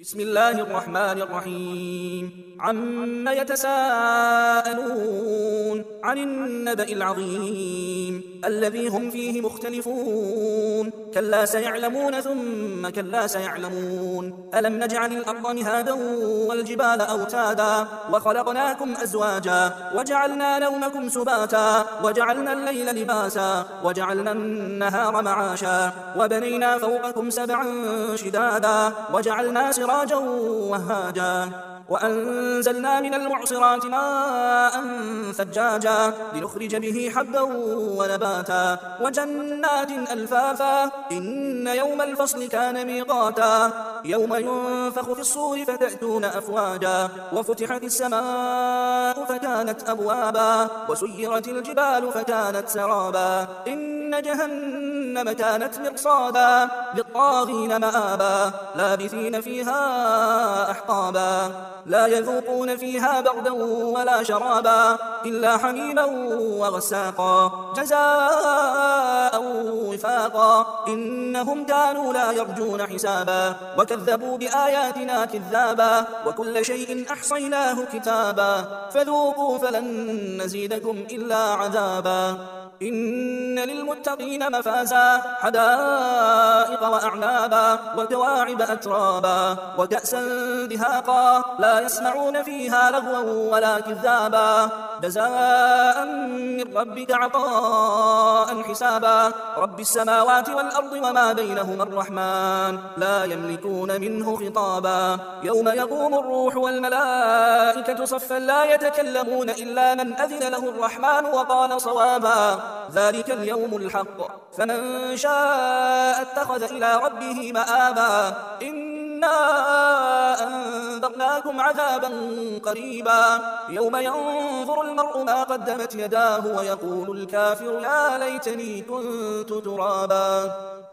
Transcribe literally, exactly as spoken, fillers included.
بسم الله الرحمن الرحيم عم يتساءلون عن النبأ العظيم الذي هم فيه مختلفون كلا سيعلمون ثم كلا سيعلمون ألم نجعل الأرض مهادا والجبال أوتادا وخلقناكم أزواجا وجعلنا نومكم سباتا وجعلنا الليل لباسا وجعلنا النهار معاشا وبنينا فوقكم سبعا شدادا وجعلنا سراجا وهاجا وأنزلنا من المعصرات ماء ثجاجا لنخرج به حبا ونباتا وجنات ألفافا إن يوم الفصل كان ميقاتا يوم ينفخ في الصور فتأتون أفواجا وفتحت السماء فكانت أبوابا وسيرت الجبال فكانت سرابا إن جهنم كانت مرصادا للطاغين مآبا لابثين فيها أحقابا لا يذوقون فيها بردا ولا شرابا إلا حميما وغساقا جزاء وفاقا إنهم كانوا لا يرجون حسابا وكذبوا بآياتنا كذابا وكل شيء أحصيناه كتابا فذوقوا فلن نزيدكم إلا عذابا إن للمتقين مفازا حدائق وأعنابا وكواعب أترابا وكأسا دهاقا لا يسمعون فيها لغوا ولا كذابا جزاء من ربك عطاء حسابا رب السماوات والأرض وما بينهما الرحمن لا يملكون منه خطابا يوم يقوم الروح والملائكة صفا لا يتكلمون إلا من أذن له الرحمن وقال صوابا ذلك اليوم الحق فمن شاء اتخذ إلى ربه مآبا إنا أنذرناكم عذابا قريبا يوم ينظر المرء ما قدمت يداه ويقول الكافر يا ليتني كنت ترابا.